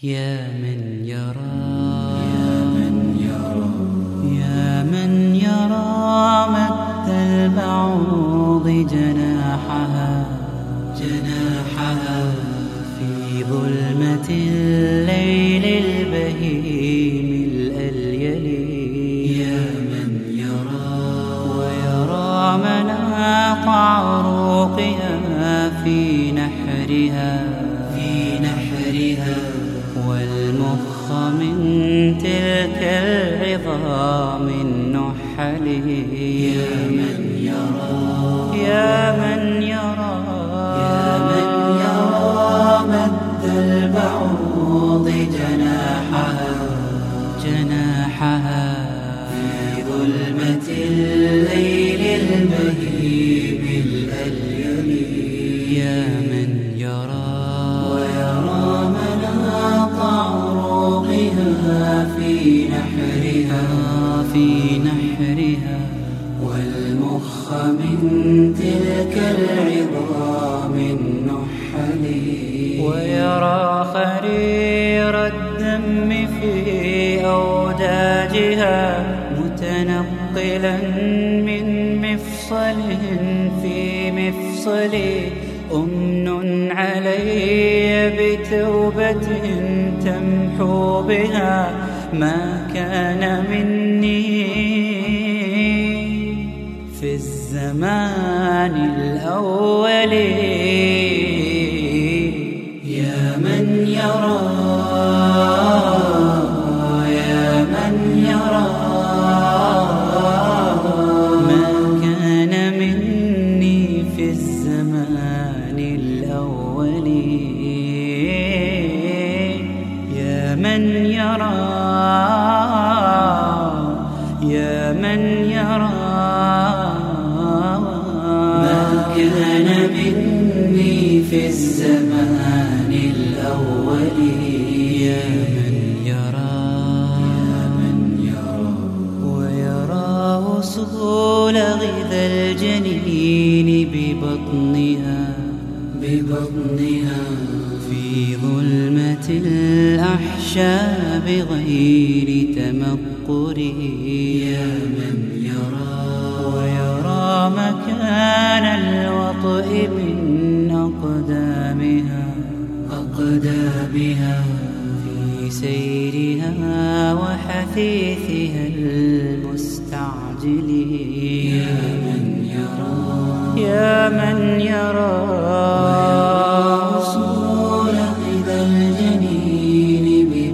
يا من يرى يا من يرى مد البعوض جناحها في ظلمة الليل البهيم الأليل. يا من يرى ويرى مناط عروقها في نحرها والمخ من تلك العظام النحل. يا من يرى مد البعوض جناحها في ظلمة الليل البهيم الأليل. يا من يرى ويرى مناط عروقها في نحرها والمخ من تلك العظام النحل. ويرى خرير الدم في أوداجها متنقلا من مفصل في مفصل. أمن علي بتوبة تمحو بها ما كان مني في الزمان الأول. يا من يرى ما كان مني في الزمان الأول. يا من يرى ما كان مني في الزمان الأول. يا من يرى ويرى وصول غذا الجنين ببطنها في ظلمة الأحشاء بغير تمقر. يا من يرى ويرى مكان الوطئ من أقدامها في سيرها وحثيثها المستعجل. يا من يرى وصول غذا الجنين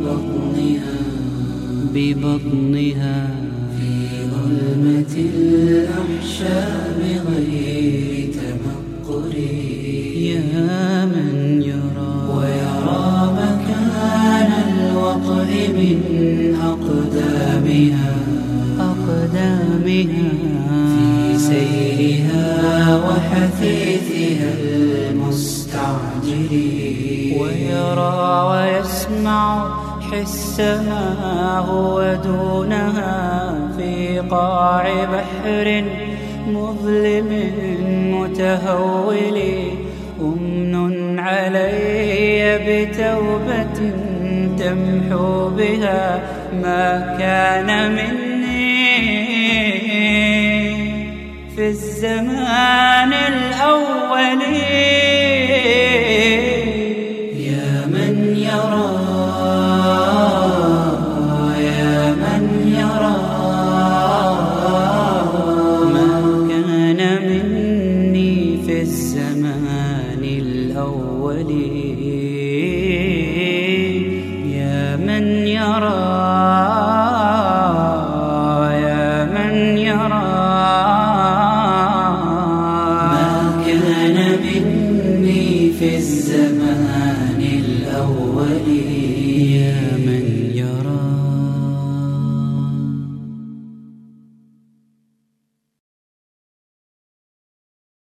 ببطنها في ظلمة الأحشاء بغير تمقر. يا من يرى ويرى مكان الوطئ من أقدامها في سيرها وحثيثها المستعجل. ويرى ويسمع حسها هو دونها في قاع بحر مظلم متهول. أمن علي بتوبة تمحو بها ما كان مني في الزمان الأول. يا من يرى ما كان مني في الزمان الأول. يا من يرى ما كان مني في الزمان الأول.